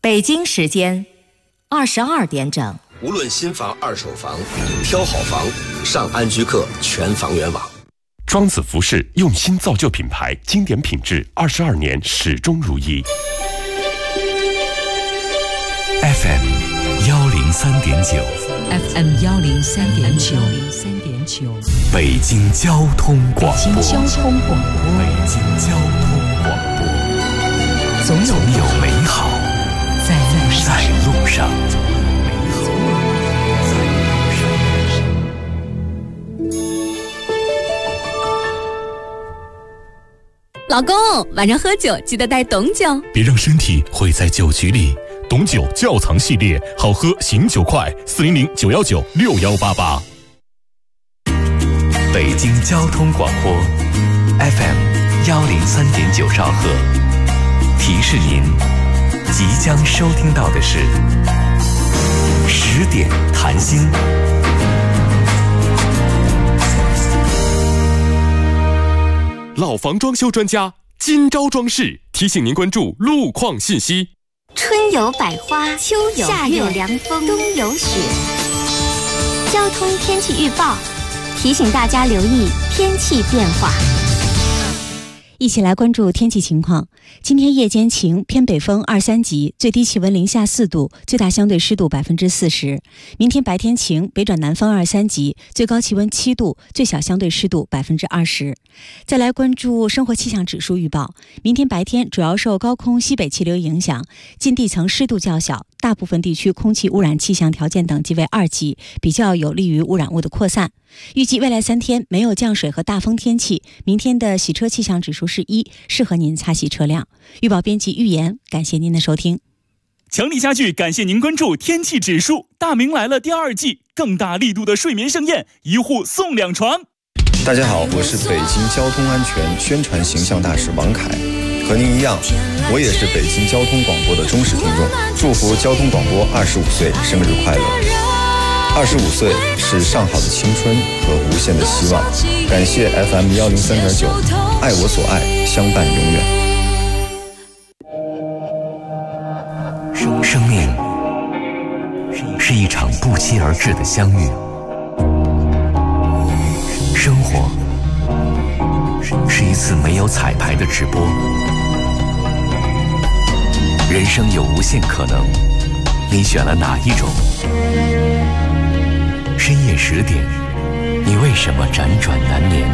北京时间22点整。 无论新房、二手房，挑好房，上安居客全房源网。 庄子服饰用心造就品牌，经典品质，22年始终如一。 FM 103.9 FM 103.9 北京交通广播。 北京交通广播。 北京交通广播。总有美好在路上。 老公，晚上喝酒记得带董酒， 别让身体毁在酒局里。董酒窖藏系列，好喝醒酒快，400-919-6188。北京交通广播 FM 103.9兆赫，提示您即将收听到的是10点谈心。 老房装修专家今朝装饰提醒您关注路况信息。 春有百花，秋有夏有凉风，冬有雪。交通天气预报提醒大家留意天气变化。 一起来关注天气情况。今天夜间晴，偏北风2、3级，最低气温零下4度，最大相对湿度40%。明天白天晴，北转南风2、3级，最高气温7度，最小相对湿度20%。再来关注生活气象指数预报。明天白天主要受高空西北气流影响，近地层湿度较小，大部分地区空气污染气象条件等级为2级，比较有利于污染物的扩散。预计未来3天没有降水和大风天气，明天的洗车气象指数是1，适合您擦洗车辆。预报编辑预言，感谢您的收听。 强力家具感谢您关注天气指数。大明来了第2季，更大力度的睡眠盛宴，1户送2床。 大家好，我是北京交通安全宣传形象大使王凯，和您一样，我也是北京交通广播的忠实听众，祝福交通广播25岁生日快乐。25岁是上好的青春和无限的希望，感谢 FM 103.9，爱我所爱，相伴永远。 生命是一场不期而至的相遇，生活是一次没有彩排的直播，人生有无限可能，你选了哪一种？深夜10点，你为什么辗转难眠？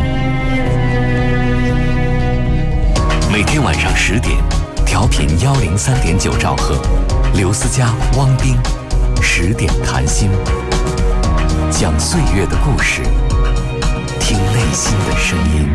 每天晚上10点，调频103.9兆赫，刘思佳、汪冰10点谈心，讲岁月的故事，听内心的声音。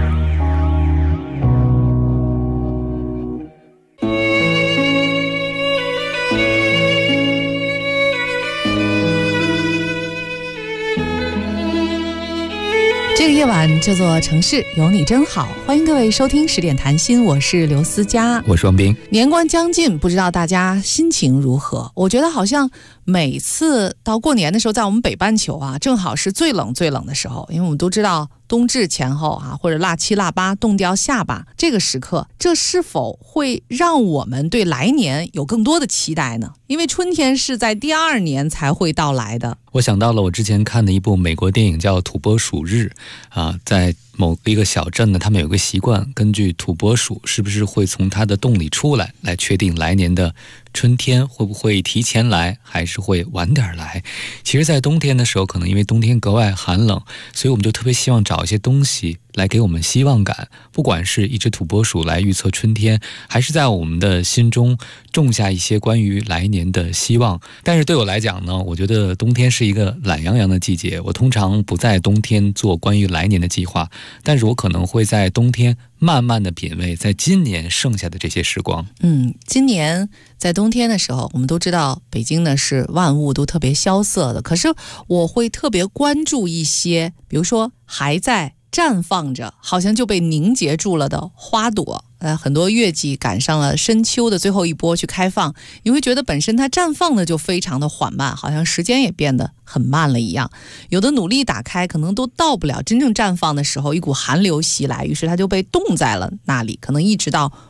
这个夜晚叫做城市有你真好，欢迎各位收听10点谈心，我是刘思佳， 我是王斌。 年关将近，不知道大家心情如何？我觉得好像每次到过年的时候，在我们北半球啊，正好是最冷最冷的时候，因为我们都知道冬至前后啊，或者腊7、腊8冻掉下巴这个时刻，这是否会让我们对来年有更多的期待呢？因为春天是在第2年才会到来的。 我想到了我之前看的一部美国电影叫《土拨鼠日》在某一个小镇呢，他们有个习惯，根据土拨鼠是不是会从它的洞里出来，来确定来年的春天会不会提前来，还是会晚点来。其实在冬天的时候，可能因为冬天格外寒冷，所以我们就特别希望找一些东西来给我们希望感，不管是一只土拨鼠来预测春天，还是在我们的心中种下一些关于来年的希望。但是对我来讲呢，我觉得冬天是一个懒洋洋的季节，我通常不在冬天做关于来年的计划，但是我可能会在冬天慢慢的品味在今年剩下的这些时光。 今年在冬天的时候，我们都知道北京呢是万物都特别萧瑟的，可是我会特别关注一些，比如说还在绽放着好像就被凝结住了的花朵，很多月季赶上了深秋的最后一波去开放，你会觉得本身它绽放的就非常的缓慢，好像时间也变得很慢了一样。有的努力打开，可能都到不了真正绽放的时候，一股寒流袭来，于是它就被冻在了那里，可能一直到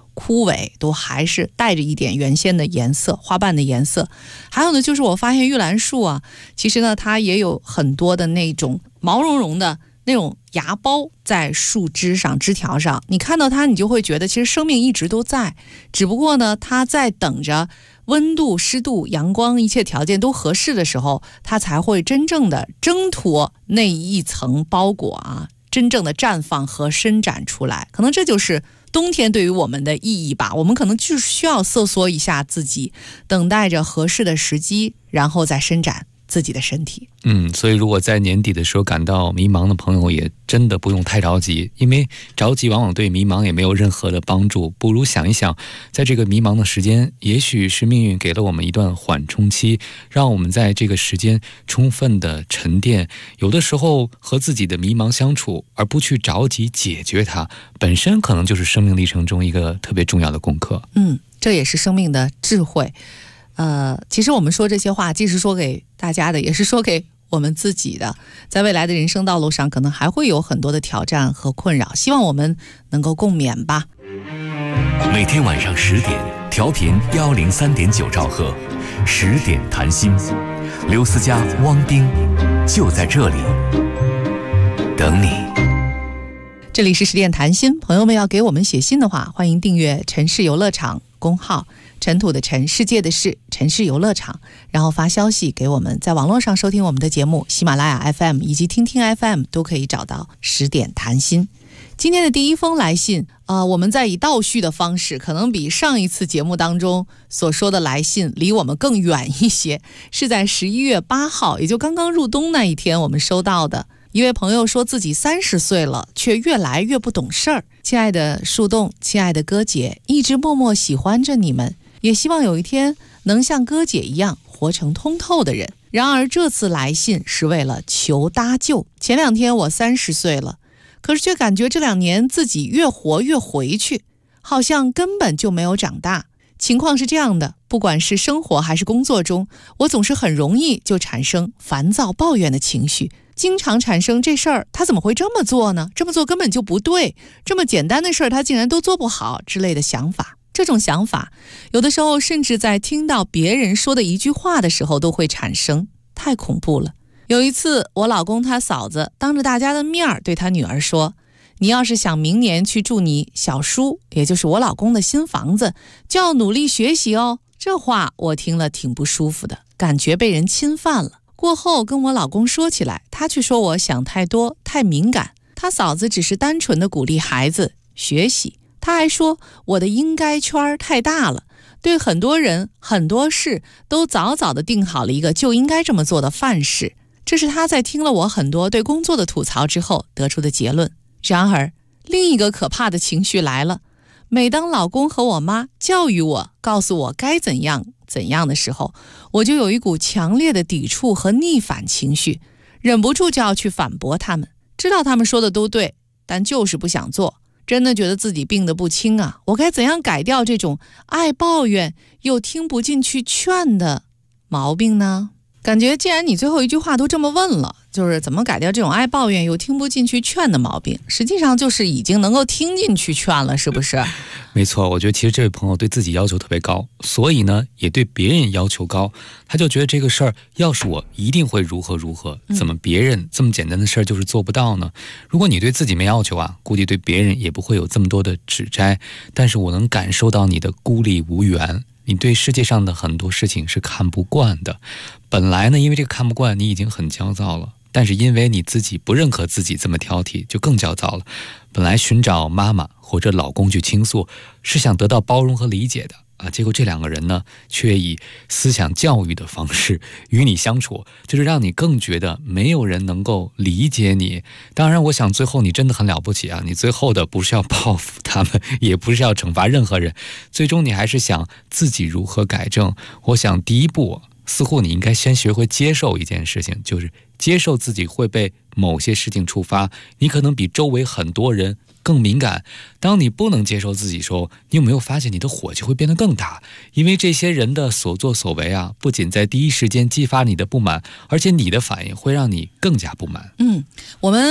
枯萎，都还是带着一点原先的颜色，花瓣的颜色。还有呢，就是我发现玉兰树啊，其实呢它也有很多的那种毛茸茸的那种芽苞在树枝上、枝条上，你看到它，你就会觉得其实生命一直都在，只不过呢，它在等着温度、湿度、阳光一切条件都合适的时候，它才会真正的挣脱那一层包裹啊，真正的绽放和伸展出来。可能这就是冬天对于我们的意义吧。我们可能就是需要瑟缩一下自己，等待着合适的时机，然后再伸展自己的身体。 所以如果在年底的时候感到迷茫的朋友，也真的不用太着急，因为着急往往对迷茫也没有任何的帮助。不如想一想，在这个迷茫的时间，也许是命运给了我们一段缓冲期，让我们在这个时间充分的沉淀。有的时候和自己的迷茫相处，而不去着急解决它，本身可能就是生命历程中一个特别重要的功课。 这也是生命的智慧。其实我们说这些话，既是说给大家的，也是说给我们自己的。在未来的人生道路上，可能还会有很多的挑战和困扰，希望我们能够共勉吧。 每天晚上10点，调频103.9兆赫，10点谈心，刘思佳、汪冰就在这里等你。 这里是10点谈心，朋友们要给我们写信的话，欢迎订阅城市游乐场公号，尘土的尘，世界的事，城市游乐场，然后发消息给我们。在网络上收听我们的节目，喜马拉雅 FM 以及听听 FM 都可以找到10点谈心。今天的第一封来信，我们在以倒叙的方式，可能比上一次节目当中所说的来信离我们更远一些，是在11月8号，也就刚刚入冬那一天我们收到的。一位朋友说自己30岁了，却越来越不懂事儿。亲爱的树洞，亲爱的哥姐，一直默默喜欢着你们，也希望有一天能像哥姐一样活成通透的人。然而这次来信是为了求搭救。前2天我30岁了，可是却感觉这2年自己越活越回去，好像根本就没有长大。情况是这样的，不管是生活还是工作中，我总是很容易就产生烦躁抱怨的情绪，经常产生这事儿他怎么会这么做呢？这么做根本就不对，这么简单的事儿他竟然都做不好之类的想法。这种想法有的时候甚至在听到别人说的一句话的时候都会产生，太恐怖了。有一次我老公他嫂子当着大家的面对他女儿说，你要是想明年去住你小叔，也就是我老公的新房子，就要努力学习哦。这话我听了挺不舒服的，感觉被人侵犯了。过后跟我老公说起来，他却说我想太多，太敏感。他嫂子只是单纯的鼓励孩子学习，他还说我的应该圈太大了，对很多人很多事都早早的定好了一个就应该这么做的范式。这是他在听了我很多对工作的吐槽之后得出的结论。然而另一个可怕的情绪来了，每当老公和我妈教育我，告诉我该怎样怎样的时候，我就有一股强烈的抵触和逆反情绪，忍不住就要去反驳他们。知道他们说的都对，但就是不想做，真的觉得自己病得不轻啊！我该怎样改掉这种爱抱怨又听不进去劝的毛病呢？感觉既然你最后一句话都这么问了，就是怎么改掉这种爱抱怨又听不进去劝的毛病，实际上就是已经能够听进去劝了，是不是？ 没错，我觉得其实这位朋友对自己要求特别高，所以呢也对别人要求高。他就觉得这个事儿要是我一定会如何如何，怎么别人这么简单的事儿就是做不到呢？如果你对自己没要求啊，估计对别人也不会有这么多的指摘。但是我能感受到你的孤立无援，你对世界上的很多事情是看不惯的。本来呢，因为这个看不惯，你已经很焦躁了，但是因为你自己不认可自己这么挑剔，就更焦躁了。本来寻找妈妈或者老公去倾诉，是想得到包容和理解的啊，结果这2个人呢，却以思想教育的方式与你相处，就是让你更觉得没有人能够理解你。当然我想最后你真的很了不起啊，你最后的不是要报复他们，也不是要惩罚任何人，最终你还是想自己如何改正。我想第一步似乎你应该先学会接受一件事情，就是接受自己会被某些事情触发，你可能比周围很多人更敏感。当你不能接受自己时候，你有没有发现你的火就会变得更大？因为这些人的所作所为啊，不仅在第一时间激发你的不满，而且你的反应会让你更加不满。 我们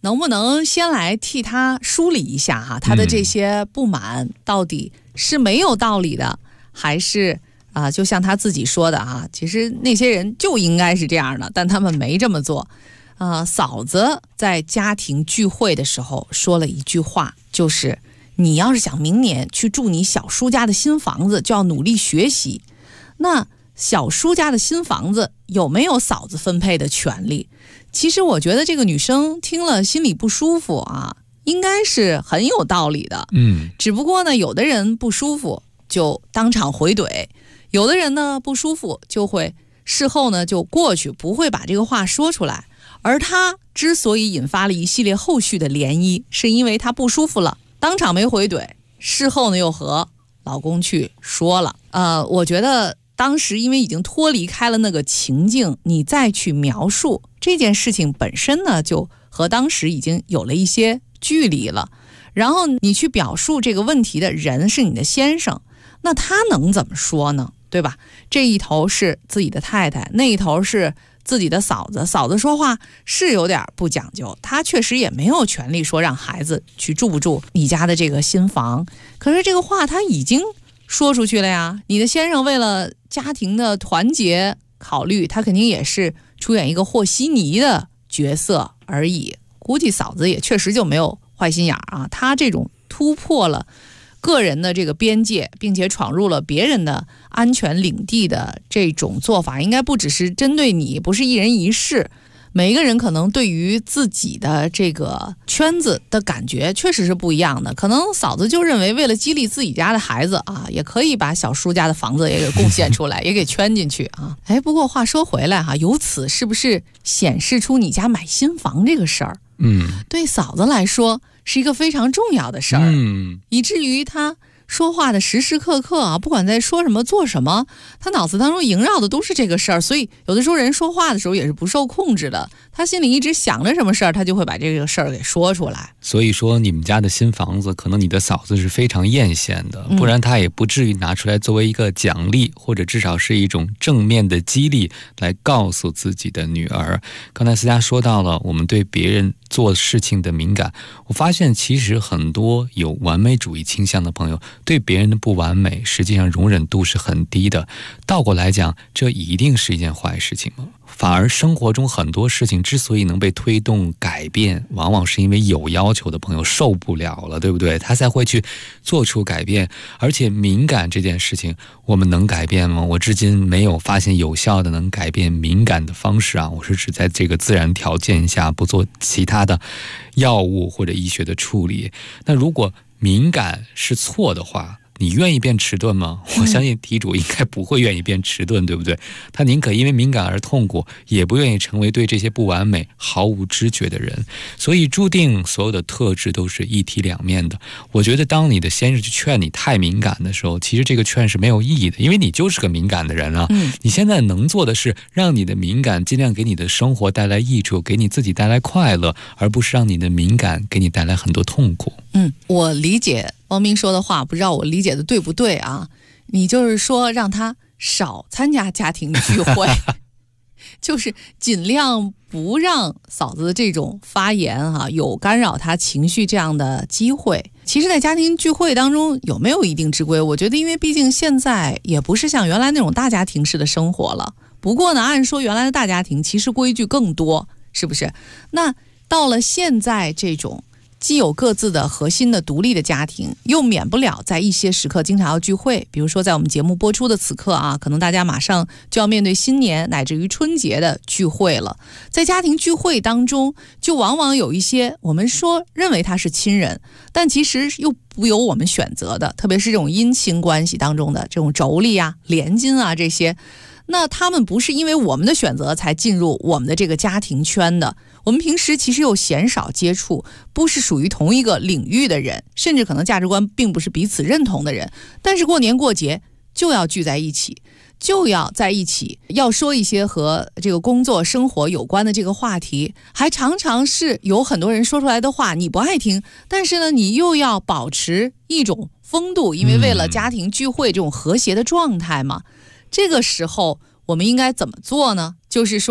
能不能先来替他梳理一下哈，他的这些不满到底是没有道理的，还是就像他自己说的哈，其实那些人就应该是这样的，但他们没这么做。嫂子在家庭聚会的时候说了一句话，就是你要是想明年去住你小叔家的新房子，就要努力学习。那小叔家的新房子有没有嫂子分配的权利？其实我觉得这个女生听了心里不舒服啊，应该是很有道理的。只不过呢，有的人不舒服就当场回怼，有的人呢不舒服就会事后呢就过去，不会把这个话说出来。而她之所以引发了一系列后续的涟漪，是因为她不舒服了，当场没回怼，事后呢又和老公去说了。我觉得当时因为已经脱离开了那个情境，你再去描述这件事情本身呢，就和当时已经有了一些距离了。然后你去表述这个问题的人是你的先生，那他能怎么说呢？对吧？这一头是自己的太太，那一头是自己的嫂子，嫂子说话是有点不讲究，她确实也没有权利说让孩子去住不住你家的这个新房。可是这个话她已经说出去了呀，你的先生为了家庭的团结考虑，他肯定也是出演一个和稀泥的角色而已。估计嫂子也确实就没有坏心眼啊，他这种突破了个人的这个边界，并且闯入了别人的安全领地的这种做法，应该不只是针对你，不是一人一事。每一个人可能对于自己的这个圈子的感觉确实是不一样的，可能嫂子就认为为了激励自己家的孩子啊，也可以把小叔家的房子也给贡献出来也给圈进去啊。不过话说回来哈，由此是不是显示出你家买新房这个事儿对嫂子来说是一个非常重要的事儿，以至于她说话的时时刻刻啊，不管在说什么做什么，他脑子当中萦绕的都是这个事儿。所以有的时候人说话的时候也是不受控制的，他心里一直想着什么事儿，他就会把这个事儿给说出来。 所以说你们家的新房子，可能你的嫂子是非常艳羡的，不然她也不至于拿出来作为一个奖励，或者至少是一种正面的激励来告诉自己的女儿。刚才思佳说到了我们对别人做事情的敏感，我发现其实很多有完美主义倾向的朋友对别人的不完美实际上容忍度是很低的。倒过来讲，这一定是一件坏事情吗？反而生活中很多事情之所以能被推动改变，往往是因为有要求的朋友受不了了，对不对？他才会去做出改变。而且敏感这件事情我们能改变吗？我至今没有发现有效的能改变敏感的方式啊，我是指在这个自然条件下不做其他的药物或者医学的处理。那如果敏感是错的话，你愿意变迟钝吗？我相信题主应该不会愿意变迟钝，对不对？他宁可因为敏感而痛苦，也不愿意成为对这些不完美毫无知觉的人。所以注定所有的特质都是一体两面的。我觉得当你的先生去劝你太敏感的时候，其实这个劝是没有意义的，因为你就是个敏感的人啊。你现在能做的是让你的敏感尽量给你的生活带来益处，给你自己带来快乐，而不是让你的敏感给你带来很多痛苦。 我理解汪斌说的话，不知道我理解的对不对啊？你就是说让他少参加家庭聚会就是尽量不让嫂子的这种发言有干扰他情绪这样的机会。其实在家庭聚会当中有没有一定之规，我觉得因为毕竟现在也不是像原来那种大家庭式的生活了。不过呢，按说原来的大家庭其实规矩更多，是不是？那到了现在这种既有各自的核心的独立的家庭，又免不了在一些时刻经常要聚会。比如说在我们节目播出的此刻啊，可能大家马上就要面对新年乃至于春节的聚会了。在家庭聚会当中，就往往有一些我们说认为他是亲人，但其实又不由我们选择的，特别是这种姻亲关系当中的这种妯娌啊、连襟啊这些，那他们不是因为我们的选择才进入我们的这个家庭圈的，我们平时其实又鲜少接触，不是属于同一个领域的人，甚至可能价值观并不是彼此认同的人，但是过年过节就要聚在一起，就要在一起，要说一些和这个工作生活有关的这个话题，还常常是有很多人说出来的话你不爱听，但是呢你又要保持一种风度，因为为了家庭聚会这种和谐的状态嘛。这个时候我们应该怎么做呢？就是说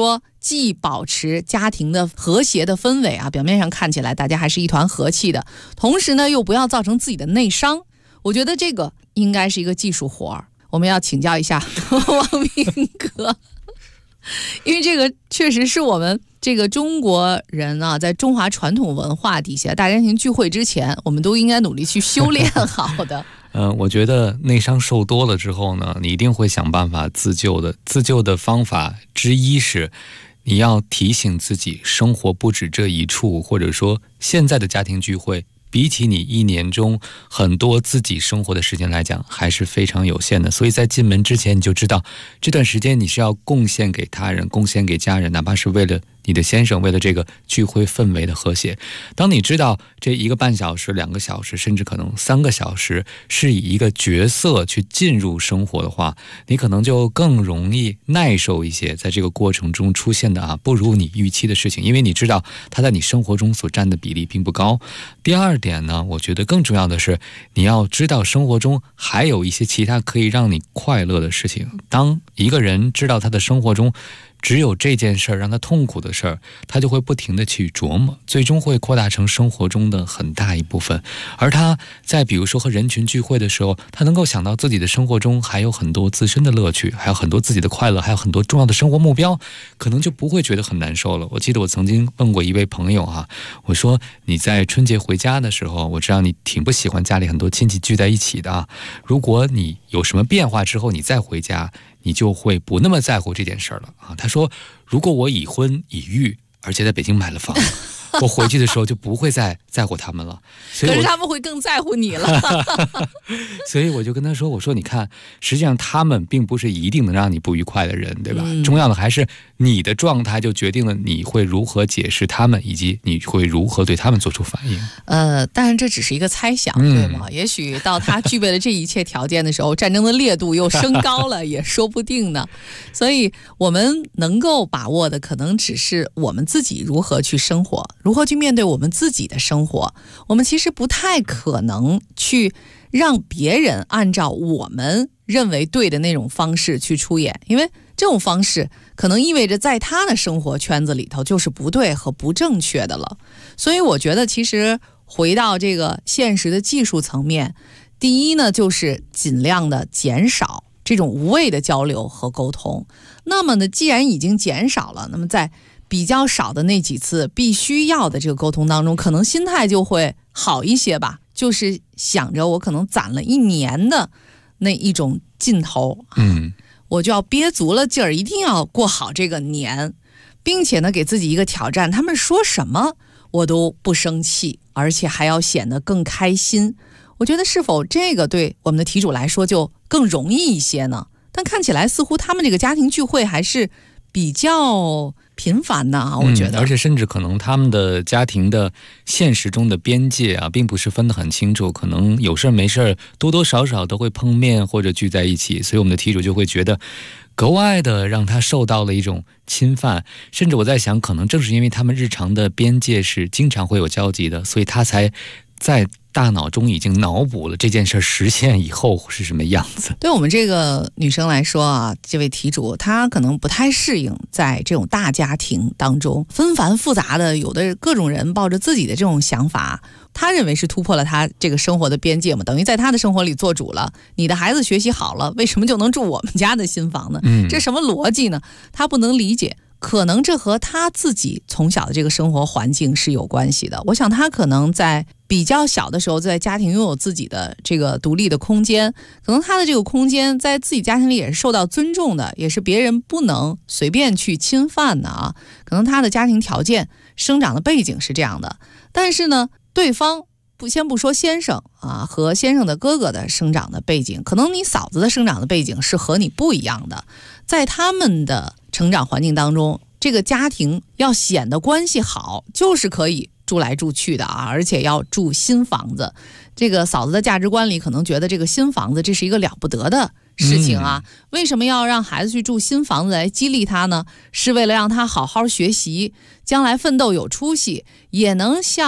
既保持家庭的和谐的氛围啊，表面上看起来大家还是一团和气的，同时呢又不要造成自己的内伤。我觉得这个应该是一个技术活儿，我们要请教一下王明哥，因为这个确实是我们这个中国人啊，在中华传统文化底下，大家庭聚会之前，我们都应该努力去修炼好的。 我觉得内伤受多了之后呢，你一定会想办法自救的。自救的方法之一是，你要提醒自己，生活不止这一处，或者说现在的家庭聚会，比起你一年中很多自己生活的时间来讲，还是非常有限的。所以在进门之前，你就知道这段时间你是要贡献给他人，贡献给家人，哪怕是为了你的先生，为了这个聚会氛围的和谐。当你知道这1个半小时、2个小时，甚至可能3个小时是以一个角色去进入生活的话，你可能就更容易耐受一些在这个过程中出现的不如你预期的事情，因为你知道它在你生活中所占的比例并不高。第二点呢，我觉得更重要的是，你要知道生活中还有一些其他可以让你快乐的事情。当一个人知道他的生活中只有这件事儿让他痛苦的事儿，他就会不停地去琢磨，最终会扩大成生活中的很大一部分。而他在比如说和人群聚会的时候，他能够想到自己的生活中还有很多自身的乐趣，还有很多自己的快乐，还有很多重要的生活目标，可能就不会觉得很难受了。我记得我曾经问过一位朋友我说你在春节回家的时候，我知道你挺不喜欢家里很多亲戚聚在一起的如果你有什么变化之后你再回家，你就会不那么在乎这件事了他说，如果我已婚已育，而且在北京买了房，我回去的时候就不会再在乎他们了。 可是他们会更在乎你了。 所以我就跟他说，我说你看，实际上他们并不是一定能让你不愉快的人，对吧？重要的还是你的状态就决定了你会如何解释他们，以及你会如何对他们做出反应。 当然这只是一个猜想，对吗？也许到他具备了这一切条件的时候，战争的烈度又升高了，也说不定呢。所以我们能够把握的，可能只是我们自己如何去生活，如何去面对我们自己的生活。我们其实不太可能去让别人按照我们认为对的那种方式去出演，因为这种方式可能意味着在他的生活圈子里头就是不对和不正确的了。所以我觉得其实回到这个现实的技术层面，第一呢，就是尽量的减少这种无谓的交流和沟通。那么呢，既然已经减少了，那么在比较少的那几次必须要的这个沟通当中，可能心态就会好一些吧，就是想着我可能攒了1年的那一种劲头我就要憋足了劲儿，一定要过好这个年，并且呢给自己一个挑战，他们说什么我都不生气，而且还要显得更开心。我觉得是否这个对我们的题主来说就更容易一些呢？但看起来似乎他们这个家庭聚会还是比较频繁的我觉得。 而且甚至可能他们的家庭的现实中的边界并不是分得很清楚，可能有事没事多多少少都会碰面或者聚在一起，所以我们的题主就会觉得格外的让他受到了一种侵犯。甚至我在想，可能正是因为他们日常的边界是经常会有交集的，所以他才在大脑中已经脑补了这件事实现以后是什么样子。 对我们这个女生来说这位题主她可能不太适应在这种大家庭当中纷繁复杂的，有的各种人抱着自己的这种想法，她认为是突破了她这个生活的边界嘛，等于在她的生活里做主了。你的孩子学习好了，为什么就能住我们家的新房呢？这什么逻辑呢？她不能理解。可能这和他自己从小的这个生活环境是有关系的。我想他可能在比较小的时候，在家庭拥有自己的这个独立的空间，可能他的这个空间在自己家庭里也是受到尊重的，也是别人不能随便去侵犯的可能他的家庭条件生长的背景是这样的。但是呢，对方先不说先生和先生的哥哥的生长的背景，可能你嫂子的生长的背景是和你不一样的。在他们的成长环境当中，这个家庭要显得关系好，就是可以住来住去的而且要住新房子。这个嫂子的价值观里可能觉得这个新房子这是一个了不得的事情为什么要让孩子去住新房子来激励他呢？是为了让他好好学习，将来奋斗有出息，也能像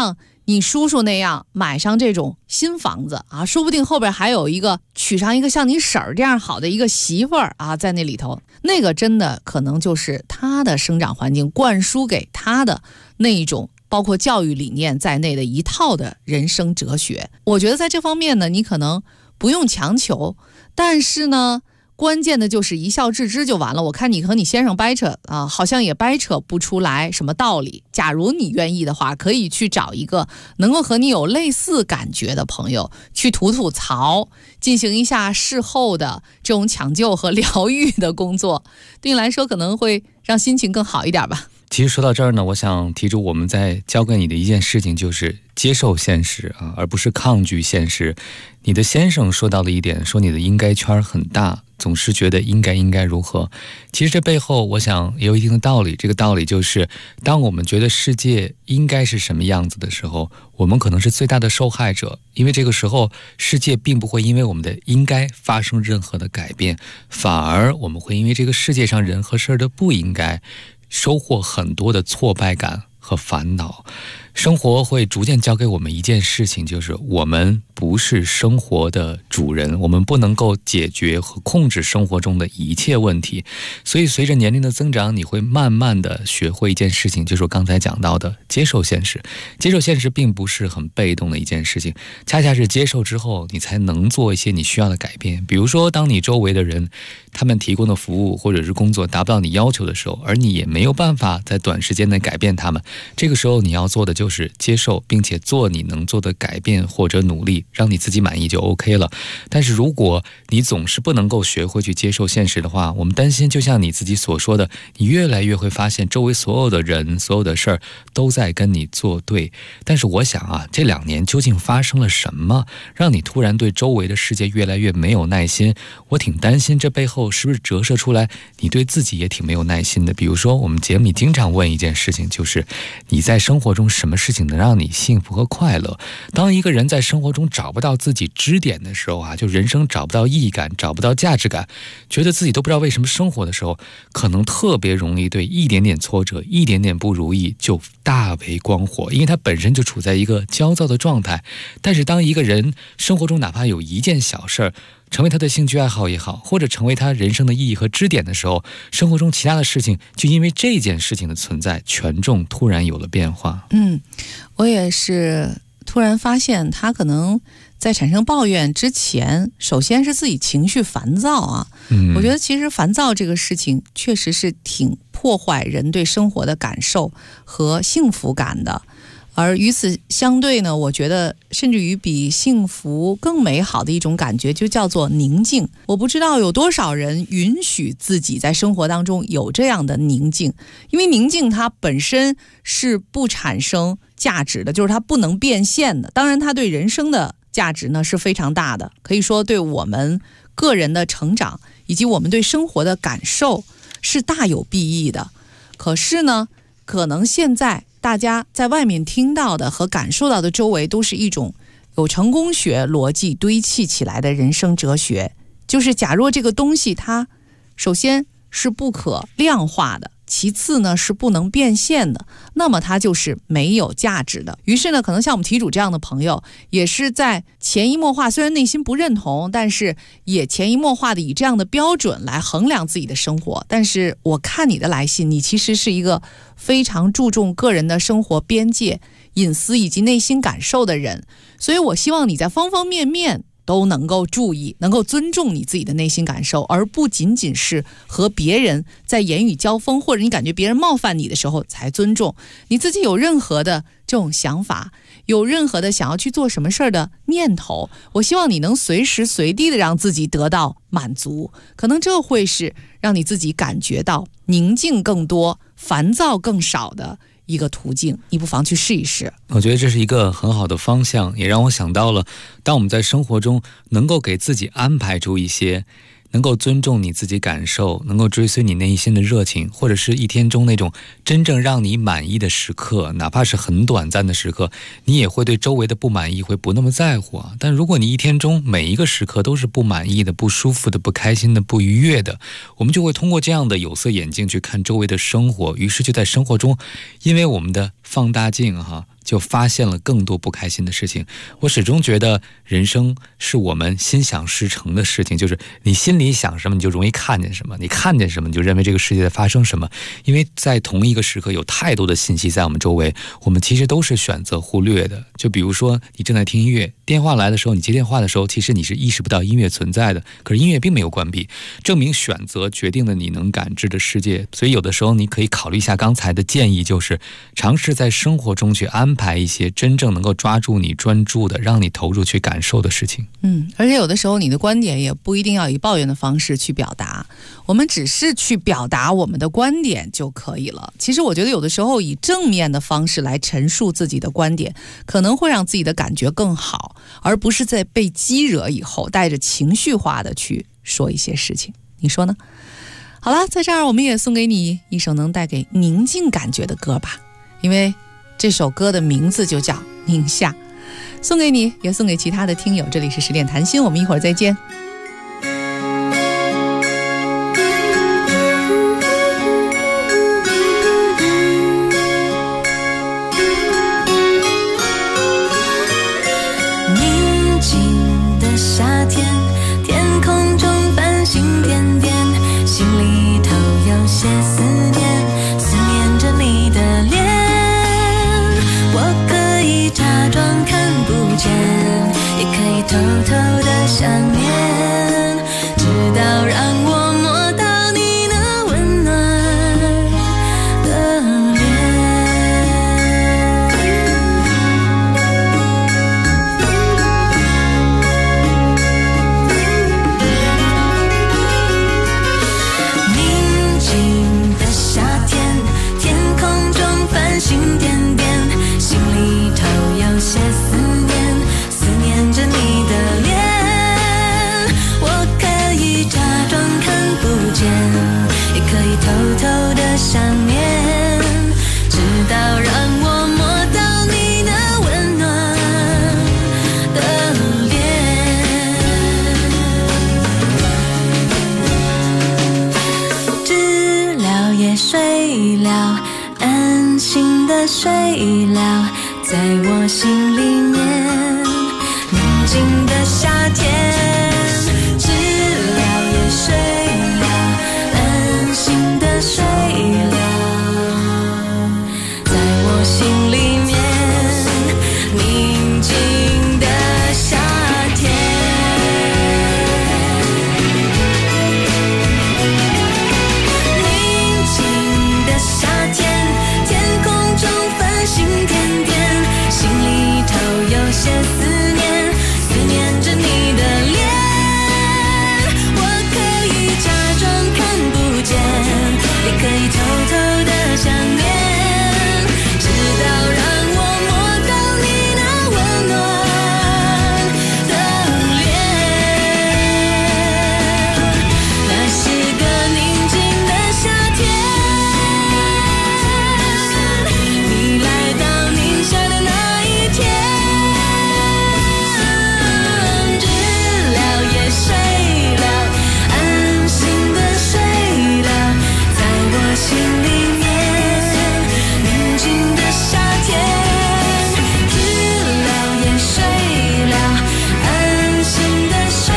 你叔叔那样买上这种新房子啊，说不定后边还有一个娶上一个像你婶儿这样好的一个媳妇儿啊，在那里头，那个真的可能就是他的生长环境灌输给他的那一种包括教育理念在内的一套的人生哲学。我觉得在这方面呢，你可能不用强求，但是呢关键的就是一笑置之就完了。我看你和你先生掰扯啊，好像也掰扯不出来什么道理。假如你愿意的话，可以去找一个能够和你有类似感觉的朋友去吐吐槽，进行一下事后的这种抢救和疗愈的工作，对你来说可能会让心情更好一点吧。 其实说到这儿呢，我想提出我们在教给你的一件事情，就是接受现实啊，而不是抗拒现实。你的先生说到了一点，说你的应该圈很大，总是觉得应该如何。其实这背后我想也有一定的道理，这个道理就是当我们觉得世界应该是什么样子的时候，我们可能是最大的受害者，因为这个时候世界并不会因为我们的应该发生任何的改变，反而我们会因为这个世界上人和事的不应该收获很多的挫败感和烦恼。生活会逐渐教给我们一件事情，就是我们不是生活的主人，我们不能够解决和控制生活中的一切问题。所以随着年龄的增长，你会慢慢的学会一件事情，就是我刚才讲到的接受现实。接受现实并不是很被动的一件事情，恰恰是接受之后你才能做一些你需要的改变。比如说当你周围的人他们提供的服务或者是工作达不到你要求的时候，而你也没有办法在短时间内改变他们，这个时候你要做的就是接受，并且做你能做的改变或者努力，让你自己满意就 OK 了。但是如果你总是不能够学会去接受现实的话，我们担心就像你自己所说的，你越来越会发现周围所有的人所有的事儿都在跟你作对。但是我想啊，这2年究竟发生了什么让你突然对周围的世界越来越没有耐心？我挺担心这背后是不是折射出来你对自己也挺没有耐心的。比如说我们节目里经常问一件事情，就是你在生活中什么事情能让你幸福和快乐？当一个人在生活中找不到自己支点的时候啊，就人生找不到意义感，找不到价值感，觉得自己都不知道为什么生活的时候，可能特别容易对一点点挫折一点点不如意就大为光火，因为他本身就处在一个焦躁的状态。但是当一个人生活中哪怕有一件小事儿成为他的兴趣爱好也好，或者成为他人生的意义和支点的时候，生活中其他的事情就因为这件事情的存在，权重突然有了变化。 我也是突然发现他可能在产生抱怨之前，首先是自己情绪烦躁啊。我觉得其实烦躁这个事情确实是挺破坏人对生活的感受和幸福感的。而与此相对呢，我觉得甚至于比幸福更美好的一种感觉就叫做宁静。我不知道有多少人允许自己在生活当中有这样的宁静，因为宁静它本身是不产生价值的，就是它不能变现的。当然它对人生的价值呢是非常大的，可以说对我们个人的成长以及我们对生活的感受是大有裨益的。可是呢，可能现在大家在外面听到的和感受到的周围都是一种有成功学逻辑堆砌起来的人生哲学，就是假若这个东西它首先是不可量化的，其次呢是不能变现的，那么它就是没有价值的。于是呢，可能像我们题主这样的朋友也是在潜移默化，虽然内心不认同，但是也潜移默化的以这样的标准来衡量自己的生活。但是我看你的来信，你其实是一个非常注重个人的生活边界、隐私以及内心感受的人，所以我希望你在方方面面都能够注意，能够尊重你自己的内心感受，而不仅仅是和别人在言语交锋，或者你感觉别人冒犯你的时候才尊重。你自己有任何的这种想法，有任何的想要去做什么事儿的念头，我希望你能随时随地的让自己得到满足，可能这会是让你自己感觉到宁静更多、烦躁更少的一个途径，你不妨去试一试。 我觉得这是一个很好的方向，也让我想到了，当我们在生活中能够给自己安排出一些能够尊重你自己感受，能够追随你内心的热情，或者是一天中那种真正让你满意的时刻，哪怕是很短暂的时刻，你也会对周围的不满意会不那么在乎啊。但如果你一天中每一个时刻都是不满意的、不舒服的、不开心的、不愉悦的，我们就会通过这样的有色眼镜去看周围的生活，于是就在生活中因为我们的放大镜就发现了更多不开心的事情。我始终觉得人生是我们心想事成的事情，就是你心里想什么你就容易看见什么，你看见什么你就认为这个世界在发生什么。因为在同一个时刻有太多的信息在我们周围，我们其实都是选择忽略的。就比如说你正在听音乐，电话来的时候，你接电话的时候，其实你是意识不到音乐存在的，可是音乐并没有关闭，证明选择决定了你能感知的世界。所以有的时候你可以考虑一下刚才的建议，就是尝试在生活中去安排一些真正能够抓住你专注的，让你投入去感受的事情。 而且有的时候你的观点也不一定要以抱怨的方式去表达，我们只是去表达我们的观点就可以了。其实我觉得有的时候以正面的方式来陈述自己的观点，可能会让自己的感觉更好，而不是在被激惹以后带着情绪化的去说一些事情。你说呢？好了，在这儿我们也送给你一首能带给宁静感觉的歌吧，因为这首歌的名字就叫《宁夏》，送给你，也送给其他的听友。这里是10点谈心，我们一会儿再见。 宁静的夏天，天空中繁星点点，心里头有些思念，思念着你的脸。我可以假装看不见，也可以偷偷的想念，直到让我摸到你那温暖的宁静的夏天，天空中繁星点点，心里头有些思念，思念着你的脸。我可以假装看不见，也可以偷偷的想念，直到让我摸到你那温暖的脸。知了也睡了，安心的睡了，在我心里面，宁静的夏天。知了也睡了，安心的睡了，在我心里面，宁静的夏天。宁静的夏天，天空中繁星点点，心里头有些思念，思念着你的脸。我可以假装看不见，也可以偷偷的想念，直到让我摸到你那温暖的脸。那是个宁静的夏天，你来到宁夏的那一天。知了也睡了，安心的睡了，在我心里面，宁静的夏天。知了也睡了，安心的睡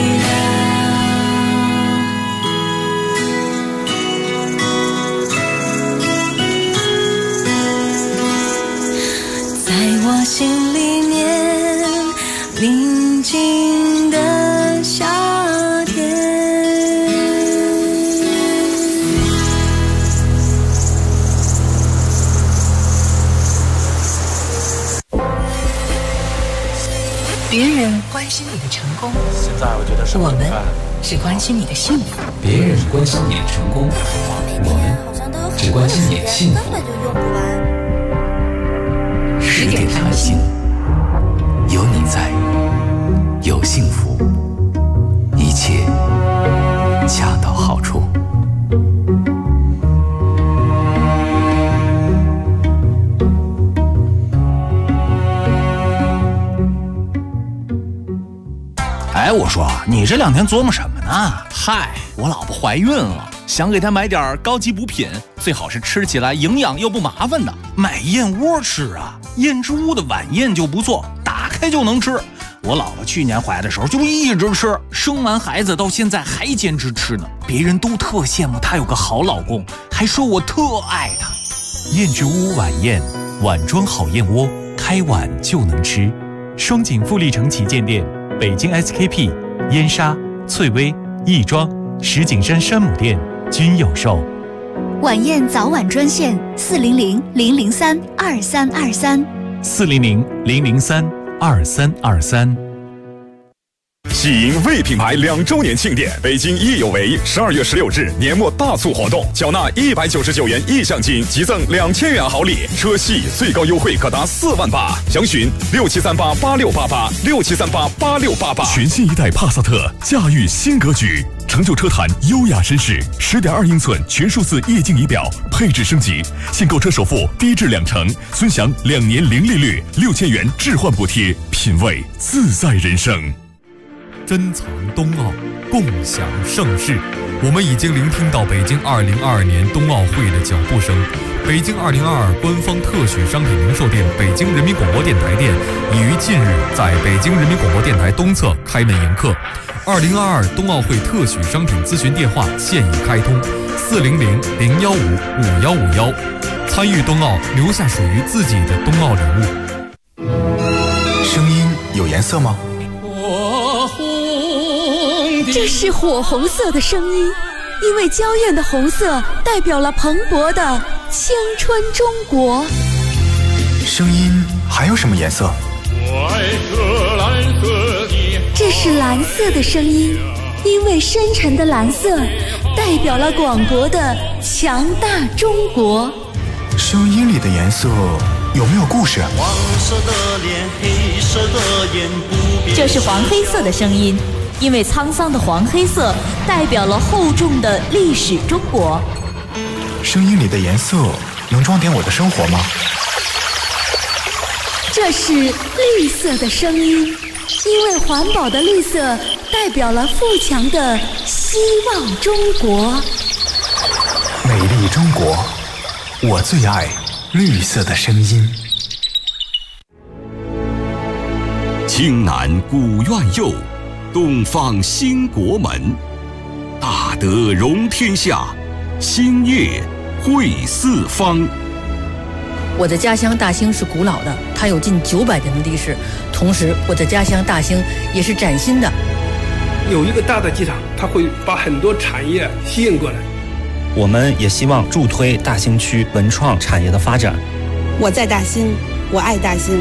了，在我心里面，宁静的夏天。 别人关心你的成功， 现在我觉得我们只关心你的幸福。 别人关心你的成功，我们只关心你的幸福。10点谈心，有你在，有幸福，一切恰到好处。 哎，我说你这2天琢磨什么呢？嗨，我老婆怀孕了。 想给它买点高级补品，最好是吃起来营养又不麻烦的，买燕窝吃啊。燕之屋的晚宴就不错，打开就能吃。我老婆去年怀的时候就一直吃，生完孩子到现在还坚持吃呢。别人都特羡慕她有个好老公，还说我特爱她。 燕之屋晚宴，碗装好燕窝，开碗就能吃。双井富力城旗舰店、北京 SKP、燕莎、翠微、亦庄、石景山山姆店均有售。 晚宴早晚专线 400-003-2323，400-003-2323。 喜迎为品牌2周年庆典，北京益有为12月16日年末大促活动，缴纳199元意向金，即赠2000元好礼，车系最高优惠可达4万8，详询67388688，67388688。 全新一代帕萨特，驾驭新格局，成就车坛优雅绅士。10.2英寸全数字液晶仪表，配置升级，现购车首付低至2成，尊享2年零利率，6000元置换补贴，品味自在人生。 珍藏冬奥，共享盛世。我们已经聆听到北京2022年冬奥会的脚步声。北京2022官方特许商品零售店北京人民广播电台店已于近日在北京人民广播电台东侧开门迎客。2022冬奥会特许商品咨询电话现已开通，400-015-5151。参与冬奥，留下属于自己的冬奥礼物。 声音有颜色吗？ 这是火红色的声音，因为娇艳的红色代表了蓬勃的青春中国。 声音还有什么颜色？ 这是蓝色的声音，因为深沉的蓝色代表了广博的强大中国。 声音里的颜色有没有故事？ 黄色的脸，黑色的眼，不变。 这是黄黑色的声音，因为沧桑的黄黑色代表了厚重的历史中国。 声音里的颜色能装点我的生活吗？ 这是绿色的声音，因为环保的绿色代表了富强的希望中国。 美丽中国，我最爱绿色的声音。 青南古院右，东方兴国门，大德容天下，兴业惠四方。 我的家乡大兴是古老的，它有近900年的历史。同时，我的家乡大兴也是崭新的。 有一个大的机场，它会把很多产业吸引过来。 我们也希望助推大兴区文创产业的发展。 我在大兴，我爱大兴。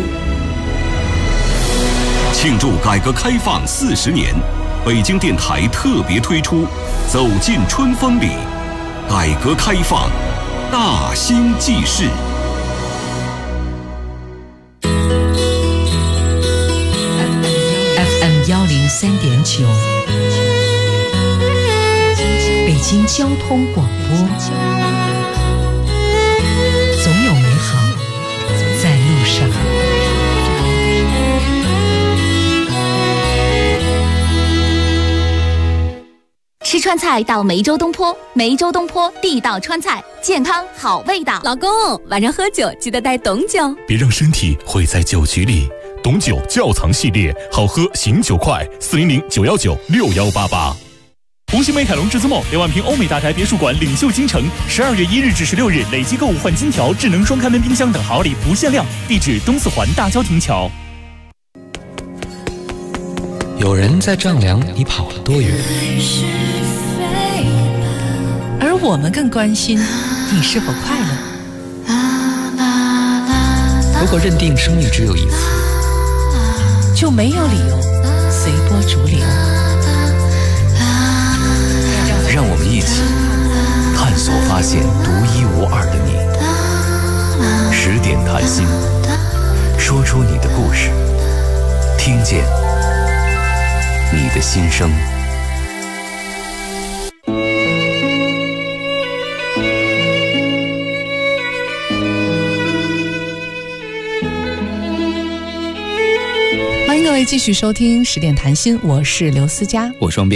庆祝改革开放40年，北京电台特别推出《走进春风里》，改革开放大兴纪事。 FM 103.9，北京交通广播，总有美好在路上。 吃川菜到梅州东坡，梅州东坡地道川菜，健康好味道。 老公，晚上喝酒记得带董酒， 别让身体毁在酒局里。董酒窖藏系列，好喝醒酒快，400-919-6188。 红星美凯龙至尊梦2万平欧美大宅别墅馆领袖京城，12月1日至16日累计购物换金条、智能双开门冰箱等好礼不限量。地址东四环大郊亭桥。 有人在丈量你跑了多远， 而我们更关心你是否快乐。 如果认定生命只有一次， 就没有理由随波逐流。 让我们一起探索发现独一无二的你。10点谈心，说出你的故事，听见你的心声。 欢迎各位继续收听10点谈心，我是刘思佳， 我双冰。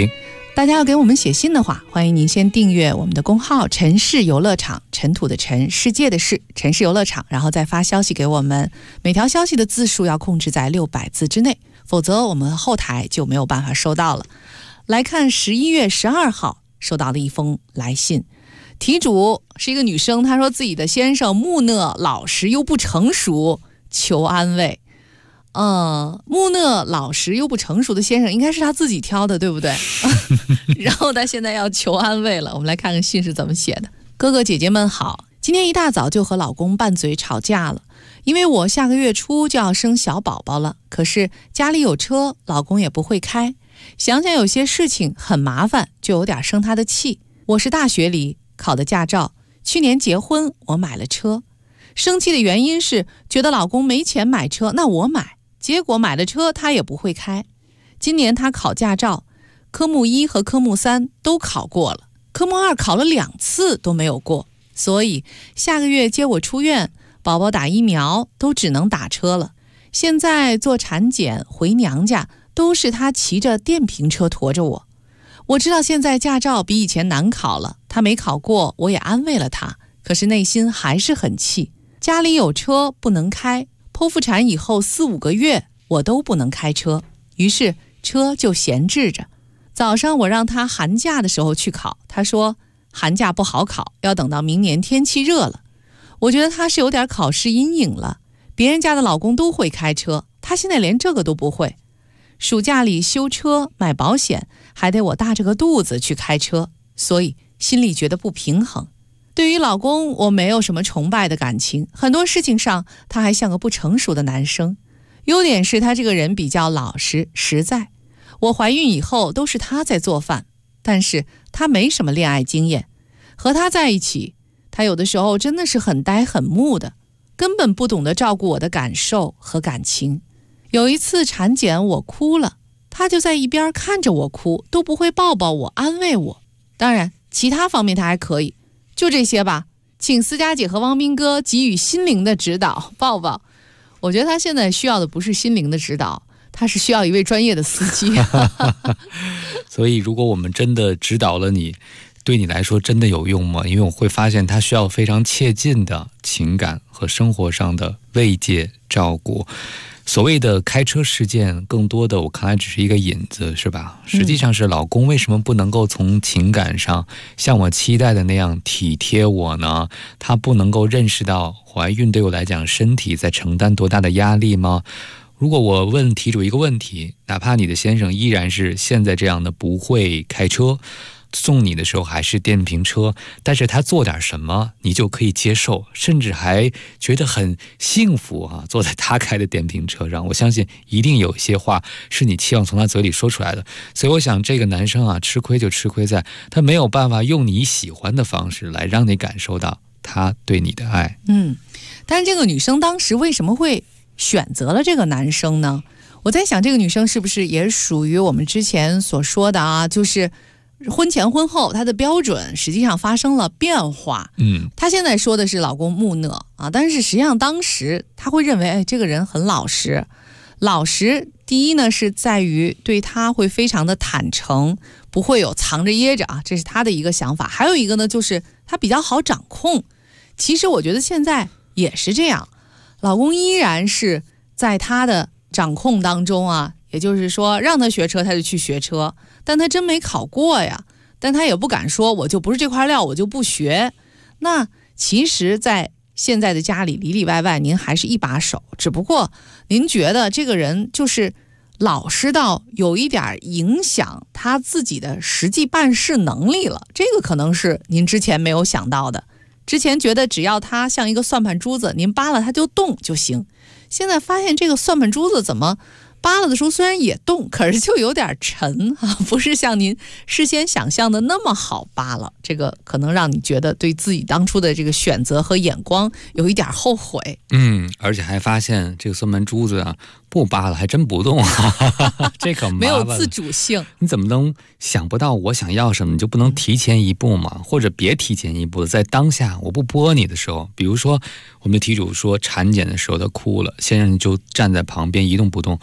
大家要给我们写信的话，欢迎您先订阅我们的公号城市游乐场，尘土的尘，世界的世，城市游乐场，然后再发消息给我们，每条消息的字数要控制在600字之内，否则我们后台就没有办法收到了。来看11月12号收到的一封来信，题主是一个女生，她说自己的先生木讷老实又不成熟，求安慰。木讷老实又不成熟的先生应该是他自己挑的，对不对？然后他现在要求安慰了，我们来看看信是怎么写的。哥哥姐姐们好，今天一大早就和老公拌嘴吵架了，因为我下个月初就要生小宝宝了，可是家里有车，老公也不会开，想想有些事情很麻烦，就有点生他的气。我是大学里考的驾照，去年结婚我买了车，生气的原因是觉得老公没钱买车，那我买，结果买了车他也不会开。今年他考驾照，科目1和科目3都考过了，科目2考了2次都没有过，所以下个月接我出院，宝宝打疫苗都只能打车了。现在做产检回娘家都是他骑着电瓶车驮着我。我知道现在驾照比以前难考了，他没考过，我也安慰了他，可是内心还是很气。家里有车不能开，剖腹产以后4-5个月我都不能开车，于是车就闲置着。早上我让他寒假的时候去考，他说寒假不好考，要等到明年天气热了。我觉得他是有点考试阴影了，别人家的老公都会开车，他现在连这个都不会。暑假里修车买保险还得我大着个肚子去开车，所以心里觉得不平衡。对于老公我没有什么崇拜的感情，很多事情上他还像个不成熟的男生。优点是他这个人比较老实实在，我怀孕以后都是他在做饭，但是他没什么恋爱经验，和他在一起他有的时候真的是很呆很木的，根本不懂得照顾我的感受和感情。有一次产检我哭了，他就在一边看着我哭，都不会抱抱我安慰我。当然其他方面他还可以，就这些吧，请思佳姐和汪斌哥给予心灵的指导，抱抱。我觉得他现在需要的不是心灵的指导，他是需要一位专业的司机。 所以如果我们真的指导了你，对你来说真的有用吗？因为我会发现他需要非常切近的情感和生活上的慰藉照顾。所谓的开车事件更多的我看来只是一个引子，是吧？实际上是老公为什么不能够从情感上像我期待的那样体贴我呢？他不能够认识到怀孕对我来讲身体在承担多大的压力吗？如果我问题主一个问题，哪怕你的先生依然是现在这样的不会开车，送你的时候还是电瓶车，但是他做点什么你就可以接受，甚至还觉得很幸福啊！坐在他开的电瓶车上，我相信一定有一些话是你期望从他嘴里说出来的。所以我想这个男生啊，吃亏就吃亏在他没有办法用你喜欢的方式来让你感受到他对你的爱。 但是这个女生当时为什么会选择了这个男生呢？我在想这个女生是不是也属于我们之前所说的啊，就是婚前婚后她的标准实际上发生了变化。她现在说的是老公木讷啊，但是实际上当时她会认为这个人很老实。老实第一呢是在于对他会非常的坦诚，不会有藏着掖着啊，这是她的一个想法。还有一个呢就是他比较好掌控。其实我觉得现在也是这样，老公依然是在他的掌控当中啊，也就是说让他学车他就去学车，但他真没考过呀，但他也不敢说我就不是这块料我就不学。那其实在现在的家里里里外外您还是一把手，只不过您觉得这个人就是老实到有一点影响他自己的实际办事能力了，这个可能是您之前没有想到的。之前觉得只要他像一个算盘珠子，您扒了它就动就行，现在发现这个算盘珠子怎么扒了的时候虽然也动，可是就有点沉啊，不是像您事先想象的那么好扒了，这个可能让你觉得对自己当初的这个选择和眼光有一点后悔。 而且还发现这个算盘珠子啊不扒了还真不动这可麻烦了， 没有自主性。 你怎么能想不到我想要什么，你就不能提前一步吗？或者别提前一步，在当下我不拨你的时候，比如说我们的题主说产检的时候他哭了，先生就站在旁边一动不动，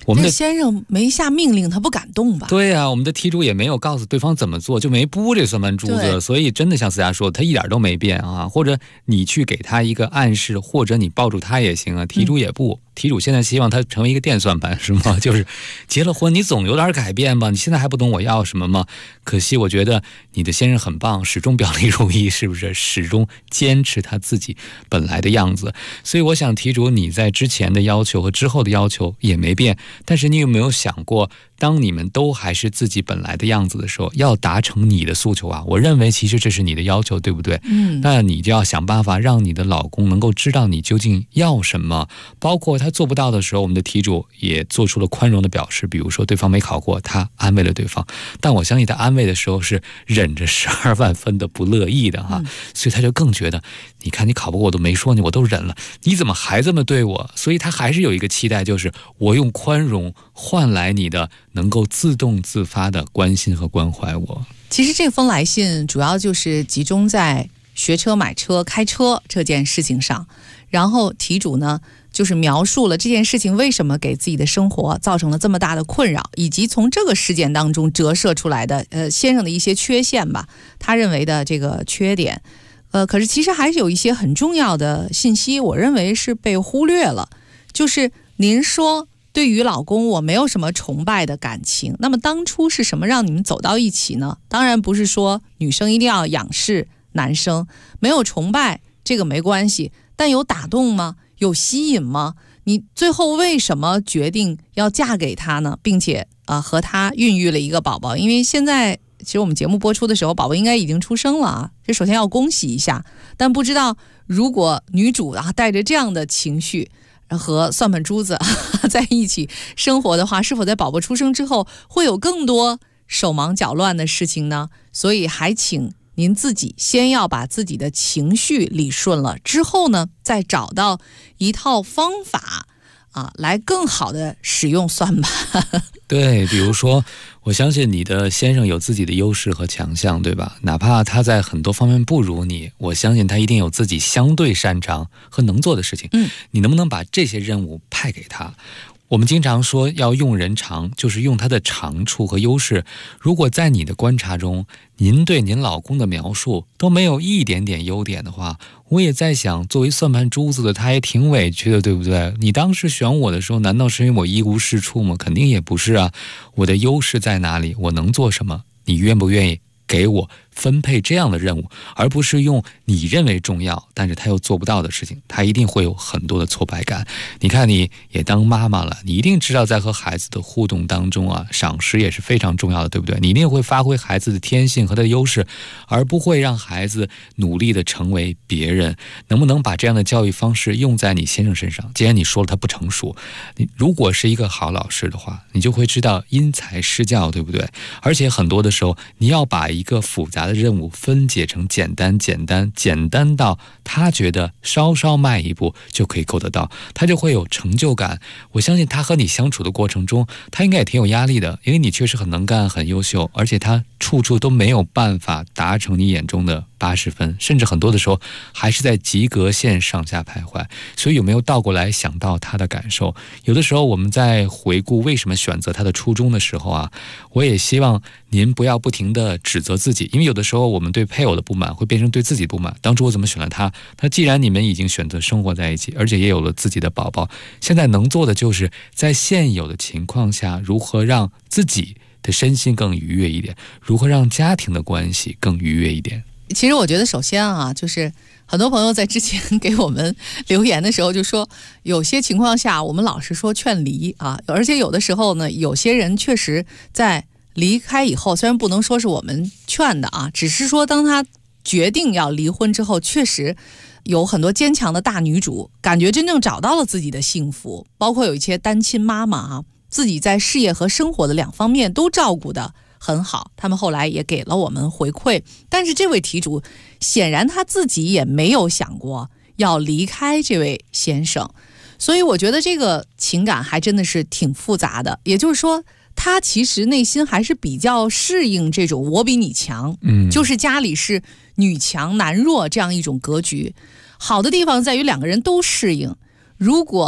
我们的先生没下命令，他不敢动吧？ 对啊，我们的题主也没有告诉对方怎么做，就没拨这蒜瓣珠子，所以真的像思佳说，他一点都没变啊。或者你去给他一个暗示，或者你抱住他也行啊，题主也不。题主现在希望他成为一个电算盘是吗？就是结了婚你总有点改变吧，你现在还不懂我要什么吗？可惜我觉得你的先生很棒，始终表里如一，是不是？始终坚持他自己本来的样子。所以我想题主你在之前的要求和之后的要求也没变，但是你有没有想过，当你们都还是自己本来的样子的时候，要达成你的诉求啊，我认为其实这是你的要求，对不对？那你就要想办法让你的老公能够知道你究竟要什么，包括他做不到的时候，我们的题主也做出了宽容的表示，比如说对方没考过，他安慰了对方，但我相信他安慰的时候是忍着12万分的不乐意的哈，所以他就更觉得，你看你考不过我都没说你，我都忍了，你怎么还这么对我？所以他还是有一个期待，就是我用宽容换来你的能够自动自发的关心和关怀我。 其实这封来信主要就是集中在学车、买车、开车这件事情上，然后题主呢就是描述了这件事情为什么给自己的生活造成了这么大的困扰，以及从这个事件当中折射出来的先生的一些缺陷吧，他认为的这个缺点。可是其实还是有一些很重要的信息，我认为是被忽略了。就是您说对于老公我没有什么崇拜的感情，那么当初是什么让你们走到一起呢？当然不是说女生一定要仰视男生，没有崇拜这个没关系，但有打动吗？有吸引吗？你最后为什么决定要嫁给他呢？并且和他孕育了一个宝宝，因为现在其实我们节目播出的时候宝宝应该已经出生了啊，这首先要恭喜一下。但不知道如果女主带着这样的情绪和蒜瓣珠子在一起生活的话，是否在宝宝出生之后会有更多手忙脚乱的事情呢？所以还请您自己先要把自己的情绪理顺了，之后呢再找到一套方法来更好的使用算盘。 对，比如说我相信你的先生有自己的优势和强项，对吧？哪怕他在很多方面不如你，我相信他一定有自己相对擅长和能做的事情。你能不能把这些任务派给他？我们经常说要用人长，就是用他的长处和优势。如果在你的观察中，您对您老公的描述都没有一点点优点的话，我也在想，作为算盘珠子的他也挺委屈的，对不对？你当时选我的时候，难道是因为我一无是处吗？肯定也不是啊。我的优势在哪里？我能做什么？你愿不愿意给我分配这样的任务，而不是用你认为重要但是他又做不到的事情，他一定会有很多的挫败感。你看你也当妈妈了，你一定知道在和孩子的互动当中赏识也是非常重要的，对不对？你一定会发挥孩子的天性和他的优势，而不会让孩子努力的成为别人。能不能把这样的教育方式用在你先生身上？既然你说了他不成熟，你如果是一个好老师的话，你就会知道因材施教，对不对？而且很多的时候你要把一个复杂的任务分解成简单到他觉得稍稍迈一步就可以够得到，他就会有成就感。我相信他和你相处的过程中，他应该也挺有压力的，因为你确实很能干很优秀，而且他处处都没有办法达成你眼中的80分，甚至很多的时候还是在及格线上下徘徊。所以有没有倒过来想到他的感受？有的时候我们在回顾为什么选择他的初衷的时候我也希望您不要不停地指责自己，因为有的时候我们对配偶的不满会变成对自己不满。当初我怎么选了他？那既然你们已经选择生活在一起，而且也有了自己的宝宝，现在能做的就是在现有的情况下，如何让自己的身心更愉悦一点，如何让家庭的关系更愉悦一点。 其实我觉得首先就是很多朋友在之前给我们留言的时候就说，有些情况下我们老是说劝离而且有的时候呢，有些人确实在离开以后，虽然不能说是我们劝的只是说当他决定要离婚之后，确实有很多坚强的大女主感觉真正找到了自己的幸福，包括有一些单亲妈妈自己在事业和生活的两方面都照顾得很好，他们后来也给了我们回馈。但是这位题主显然他自己也没有想过要离开这位先生，所以我觉得这个情感还真的是挺复杂的。也就是说他其实内心还是比较适应这种我比你强，就是家里是女强男弱这样一种格局。好的地方在于两个人都适应，如果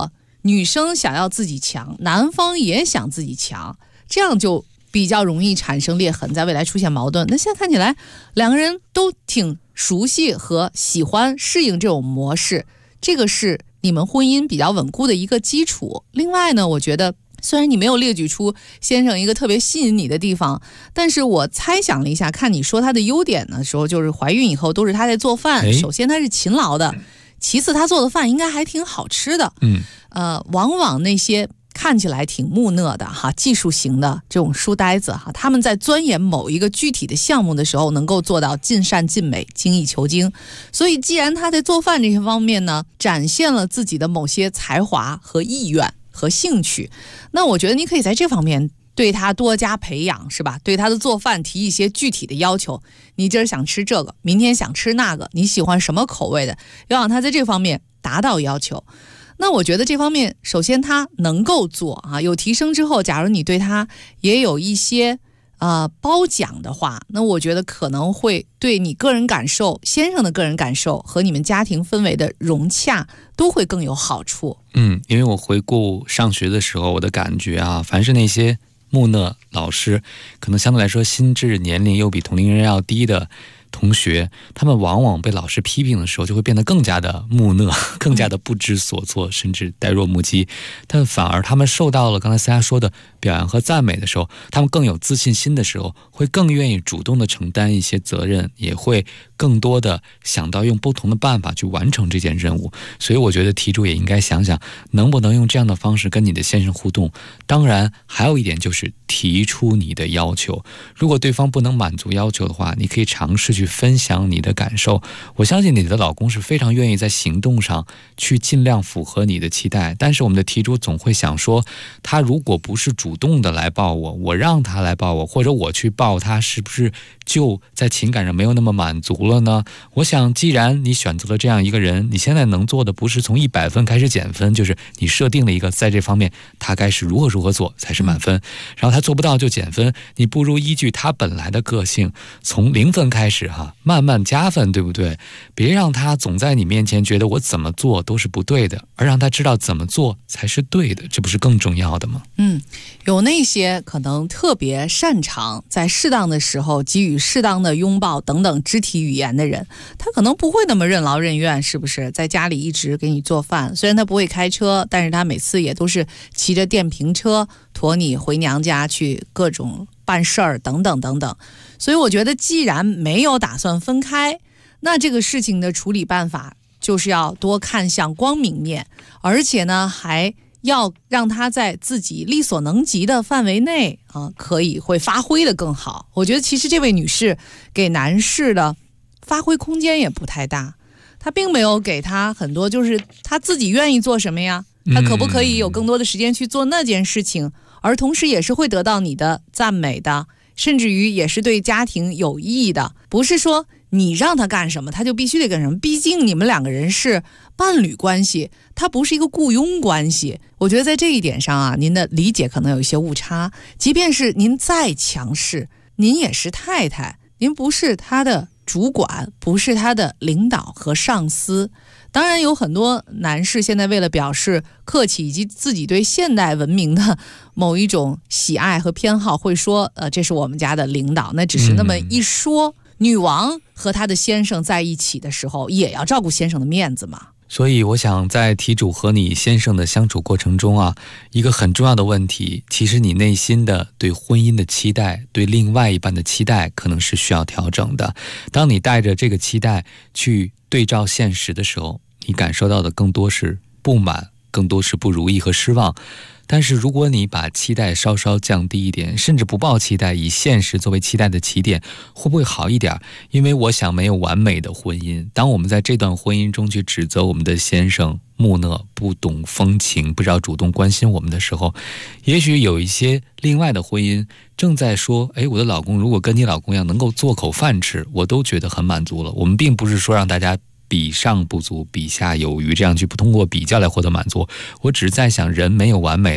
女生想要自己强，男方也想自己强，这样就比较容易产生裂痕，在未来出现矛盾。那现在看起来两个人都挺熟悉和喜欢适应这种模式，这个是你们婚姻比较稳固的一个基础。另外呢，我觉得虽然你没有列举出先生一个特别吸引你的地方，但是我猜想了一下，看你说他的优点的时候，就是怀孕以后都是他在做饭。首先他是勤劳的，其次他做的饭应该还挺好吃的。往往那些看起来挺木讷的哈，技术型的这种书呆子哈，他们在钻研某一个具体的项目的时候，能够做到尽善尽美、精益求精。所以既然他在做饭这些方面呢，展现了自己的某些才华和意愿和兴趣，那我觉得你可以在这方面对他多加培养，是吧？对他的做饭提一些具体的要求，你今儿想吃这个，明天想吃那个，你喜欢什么口味的，要让他在这方面达到要求。那我觉得这方面首先他能够做啊，有提升之后，假如你对他也有一些褒奖的话，那我觉得可能会对你个人感受、先生的个人感受和你们家庭氛围的融洽都会更有好处。 因为我回顾上学的时候，我的感觉啊，凡是那些木讷老师，可能相对来说心智年龄又比同龄人要低的同学，他们往往被老师批评的时候就会变得更加的木讷，更加的不知所措，甚至呆若木鸡。但反而他们受到了刚才思佳说的表扬和赞美的时候，他们更有自信心的时候，会更愿意主动的承担一些责任，也会更多的想到用不同的办法去完成这件任务。所以我觉得题主也应该想想能不能用这样的方式跟你的先生互动。当然还有一点就是提出你的要求，如果对方不能满足要求的话，你可以尝试去分享你的感受。我相信你的老公是非常愿意在行动上去尽量符合你的期待，但是我们的题主总会想说，他如果不是主动的来抱我，我让他来抱我，或者我去抱他，是不是就在情感上没有那么满足了呢？我想既然你选择了这样一个人，你现在能做的不是从100分开始减分，就是你设定了一个在这方面他该是如何做才是满分，然后他做不到就减分，你不如依据他本来的个性从0分开始慢慢加分，对不对？别让他总在你面前觉得我怎么做都是不对的，而让他知道怎么做才是对的，这不是更重要的吗？ 有那些可能特别擅长在适当的时候给予适当的拥抱等等肢体语言的人，他可能不会那么任劳任怨，是不是？在家里一直给你做饭，虽然他不会开车，但是他每次也都是骑着电瓶车驮你回娘家去各种办事儿等等等等。所以我觉得既然没有打算分开，那这个事情的处理办法就是要多看向光明面，而且呢还要让他在自己力所能及的范围内可以会发挥的更好。我觉得其实这位女士给男士的发挥空间也不太大，她并没有给他很多，就是他自己愿意做什么呀，他可不可以有更多的时间去做那件事情，而同时也是会得到你的赞美的，甚至于也是对家庭有益的。不是说你让他干什么他就必须得干什么，毕竟你们两个人是伴侣关系，它不是一个雇佣关系。我觉得在这一点上您的理解可能有一些误差。即便是您再强势，您也是太太，您不是他的主管，不是他的领导和上司。当然有很多男士现在为了表示客气以及自己对现代文明的某一种喜爱和偏好，会说这是我们家的领导，那只是那么一说。女王和她的先生在一起的时候也要照顾先生的面子嘛。 所以我想在题主和你先生的相处过程中一个很重要的问题，其实你内心的对婚姻的期待，对另外一半的期待可能是需要调整的。当你带着这个期待去对照现实的时候，你感受到的更多是不满，更多是不如意和失望。但是如果你把期待稍稍降低一点，甚至不抱期待，以现实作为期待的起点，会不会好一点？因为我想没有完美的婚姻，当我们在这段婚姻中去指责我们的先生木讷、不懂风情、不知道主动关心我们的时候，也许有一些另外的婚姻正在说，我的老公如果跟你老公一样能够做口饭吃，我都觉得很满足了。我们并不是说让大家比上不足，比下有余，这样去通过比较来获得满足。我只是在想，人没有完美的，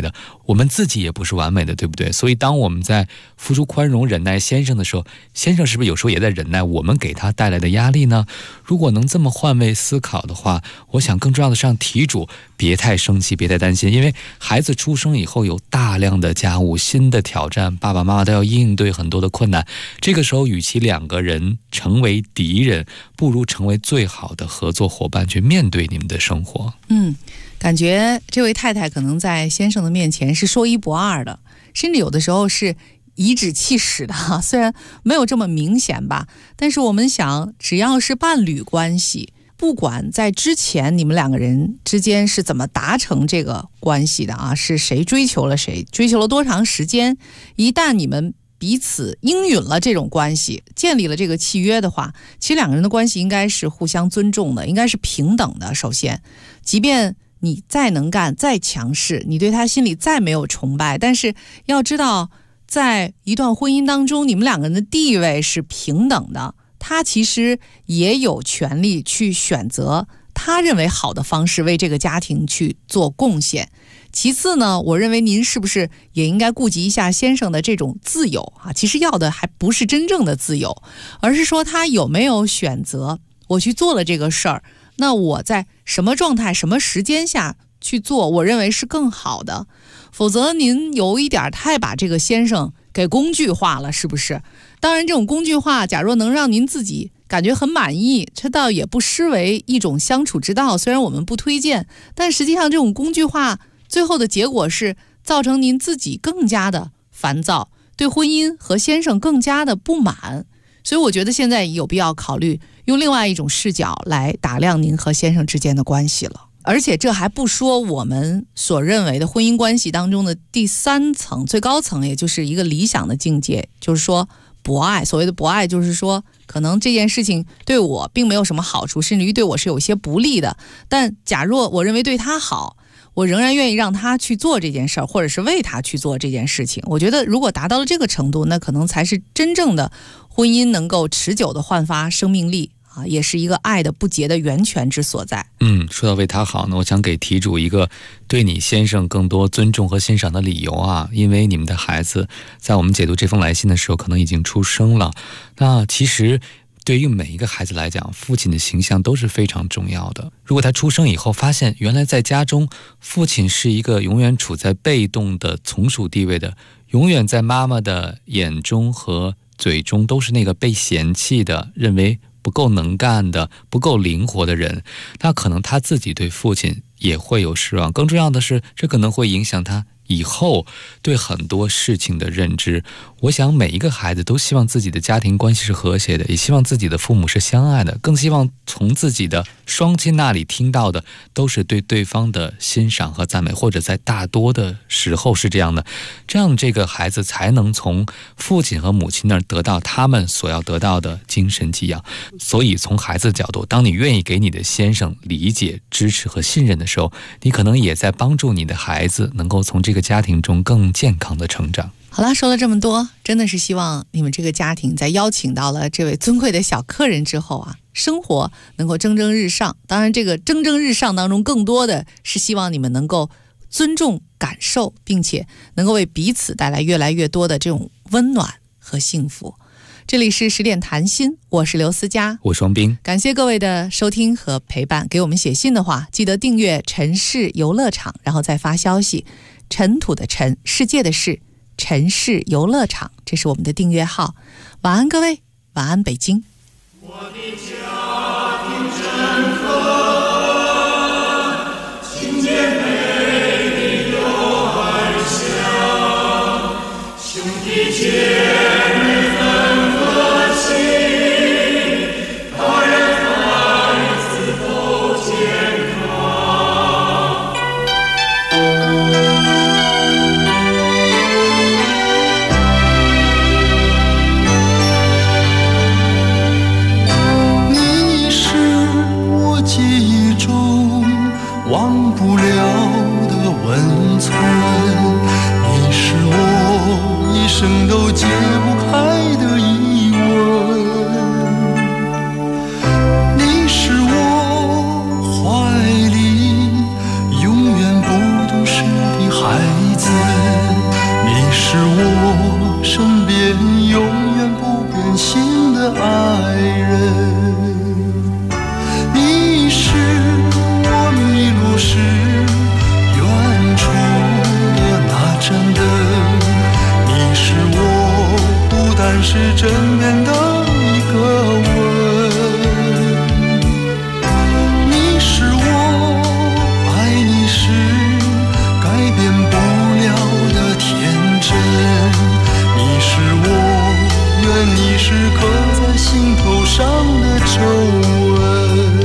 我们自己也不是完美的，对不对？所以当我们在付出宽容忍耐先生的时候，先生是不是有时候也在忍耐我们给他带来的压力呢？如果能这么换位思考的话，我想更重要的是让题主别太生气，别太担心，因为孩子出生以后有大量的家务，新的挑战，爸爸妈妈都要应对很多的困难。这个时候与其两个人成为敌人，不如成为最好的合作伙伴，去面对你们的生活。 感觉这位太太可能在先生的面前是说一不二的，甚至有的时候是颐指气使的哈，虽然没有这么明显吧，但是我们想，只要是伴侣关系，不管在之前你们两个人之间是怎么达成这个关系的啊，是谁追求了谁，追求了多长时间，一旦你们彼此应允了这种关系，建立了这个契约的话，其实两个人的关系应该是互相尊重的，应该是平等的。首先，即便你再能干再强势，你对他心里再没有崇拜，但是要知道在一段婚姻当中，你们两个人的地位是平等的，他其实也有权利去选择他认为好的方式为这个家庭去做贡献。其次呢，我认为您是不是也应该顾及一下先生的这种自由啊？其实要的还不是真正的自由，而是说他有没有选择，我去做了这个事儿，那我在什么状态什么时间下去做，我认为是更好的。否则您有一点太把这个先生给工具化了，是不是？当然这种工具化假若能让您自己感觉很满意，这倒也不失为一种相处之道，虽然我们不推荐，但实际上这种工具化最后的结果是造成您自己更加的烦躁，对婚姻和先生更加的不满。所以我觉得现在有必要考虑用另外一种视角来打量您和先生之间的关系了。而且这还不说我们所认为的婚姻关系当中的第三层最高层，也就是一个理想的境界，就是说博爱。所谓的博爱就是说，可能这件事情对我并没有什么好处，甚至于对我是有些不利的，但假若我认为对他好，我仍然愿意让他去做这件事儿，或者是为他去做这件事情。我觉得如果达到了这个程度，那可能才是真正的婚姻能够持久的焕发生命力啊，也是一个爱的不竭的源泉之所在。 说到为他好呢，我想给题主一个对你先生更多尊重和欣赏的理由啊，因为你们的孩子在我们解读这封来信的时候可能已经出生了。那其实对于每一个孩子来讲，父亲的形象都是非常重要的。如果他出生以后发现原来在家中父亲是一个永远处在被动的从属地位的，永远在妈妈的眼中和嘴中都是那个被嫌弃的，认为不够能干的，不够灵活的人，那可能他自己对父亲也会有失望。更重要的是，这可能会影响他以后对很多事情的认知。我想每一个孩子都希望自己的家庭关系是和谐的，也希望自己的父母是相爱的，更希望从自己的双亲那里听到的都是对对方的欣赏和赞美，或者在大多的时候是这样的，这样这个孩子才能从父亲和母亲那儿得到他们所要得到的精神给养。所以从孩子的角度，当你愿意给你的先生理解、支持和信任的时候，你可能也在帮助你的孩子能够从这个家庭中更健康的成长。 好了，说了这么多，真的是希望你们这个家庭在邀请到了这位尊贵的小客人之后啊，生活能够蒸蒸日上。当然这个蒸蒸日上当中，更多的是希望你们能够尊重感受，并且能够为彼此带来越来越多的这种温暖和幸福。这里是10点谈心，我是刘思佳， 我双冰。 感谢各位的收听和陪伴。给我们写信的话，记得订阅陈氏游乐场，然后再发消息，尘土的尘，世界的世，陈氏游乐场，这是我们的订阅号。晚安各位，晚安北京。 我的家庭真和亲姐妹的有爱乡，兄弟姐妹分和气，大人孩子都健康。你是我记忆边的一个吻。你是我，爱你是改变不了的天真。你是我，愿你是刻在心头上的皱纹。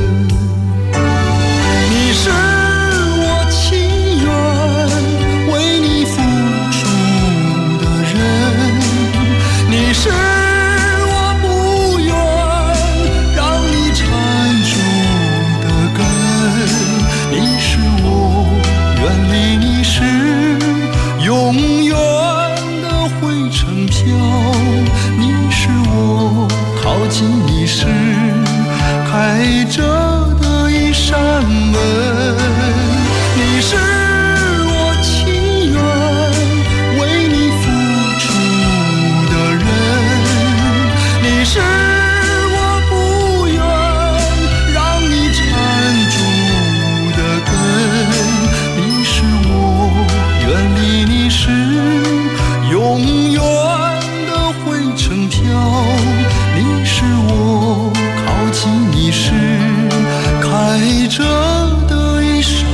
你是我情愿为你付出的人，你是我不愿让你缠住的根，你是我远离你时永远的灰尘飘，你是我靠近你时开着的一扇门。你是我情愿为你付出的人，你是我不愿让你缠住的根，你是我远离你时永远的灰尘飘，你是我靠近你时开着的一扇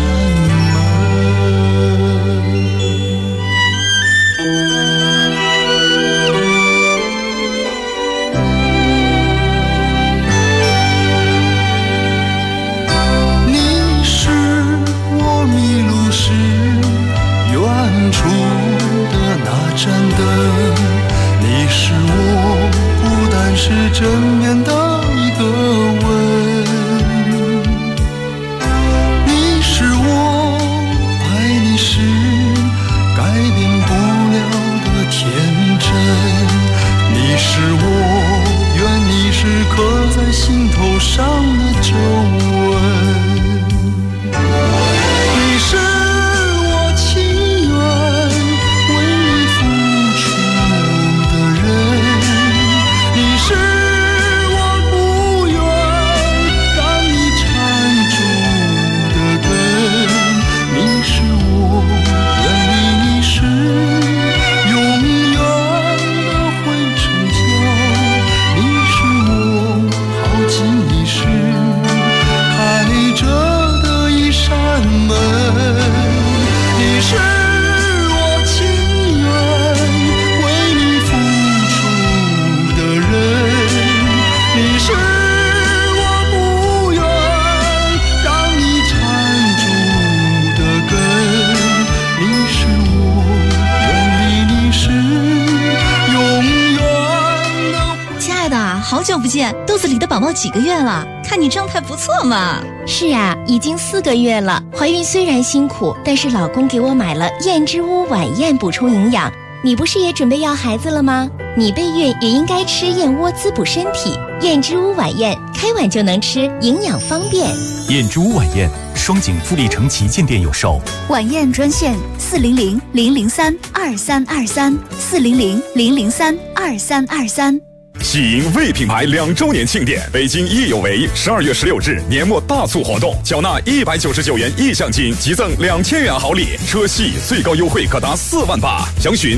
你是我迷路时远处的那盏灯，你是我孤单时枕边的一个吻。你是我，爱你是改变不了的天真。你是我，愿你是刻在心头上的皱纹。你是我情愿为你付出的人，你是我不愿让你缠住的根，你是我远离你时永远的灰尘飘，你是我靠近你时开着的一扇门。你是我情愿为你付出的人，你是我不愿让你缠住的根，你是我远离你时永远的。 亲爱的，好久不见，肚子里的宝宝几个月了？看你状态不错嘛。 是啊，已经4个月了。怀孕虽然辛苦，但是老公给我买了燕之屋晚宴补充营养。你不是也准备要孩子了吗？你备孕也应该吃燕窝滋补身体。燕之屋晚宴开碗就能吃，营养方便。 燕之屋晚宴，双井富力城旗舰店有售。 晚宴专线400-003-2323，400-003-2323。 喜迎魏品牌2周年庆典，北京益有为12月16日年末大促活动，缴纳199元意向金，即赠2000元好礼，车系最高优惠可达4万8，详询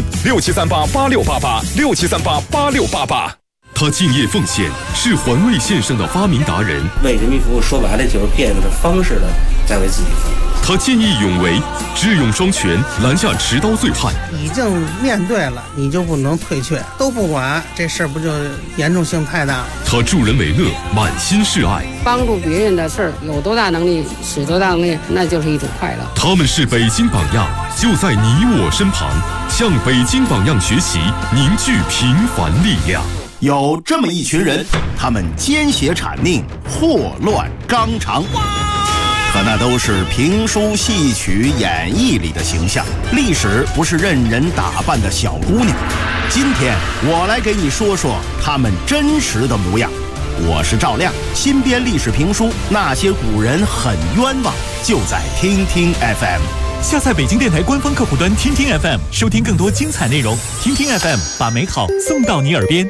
67388688，67388688。 他敬业奉献，是环卫线上的发明达人。 为人民服务，说白了就是变着方式的在为自己服务。 他见义勇为，智勇双全，拦下持刀醉汉。 已经面对了，你就不能退却，都不管，这事儿不就严重性太大了？ 他助人为乐，满心是爱。 帮助别人的事儿，有多大能力使多大能力，那就是一种快乐。 他们是北京榜样，就在你我身旁，向北京榜样学习，凝聚平凡力量。 有这么一群人，他们奸邪谄佞，祸乱纲常，可那都是评书、戏曲、演绎里的形象。历史不是任人打扮的小姑娘。今天我来给你说说他们真实的模样。我是赵亮，新编历史评书《那些古人很冤枉》，就在听听 FM。 下载北京电台官方客户端听听 FM， 收听更多精彩内容。听听 FM， 把美好送到你耳边。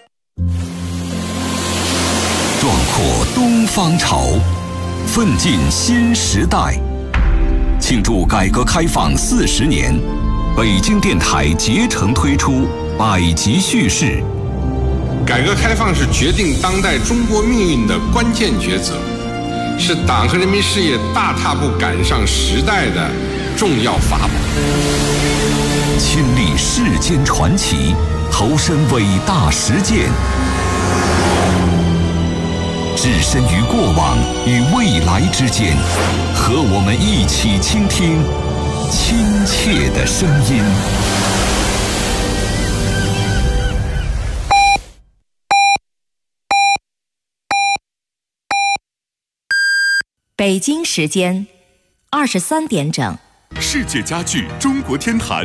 壮阔东方潮，奋进新时代。庆祝改革开放40年，北京电台竭诚推出百集叙事， 改革开放是决定当代中国命运的关键抉择，是党和人民事业大踏步赶上时代的重要法宝。 亲历世间传奇，投身伟大实践，置身于过往与未来之间，和我们一起倾听亲切的声音。 北京时间23点整。 世界家具中国天坛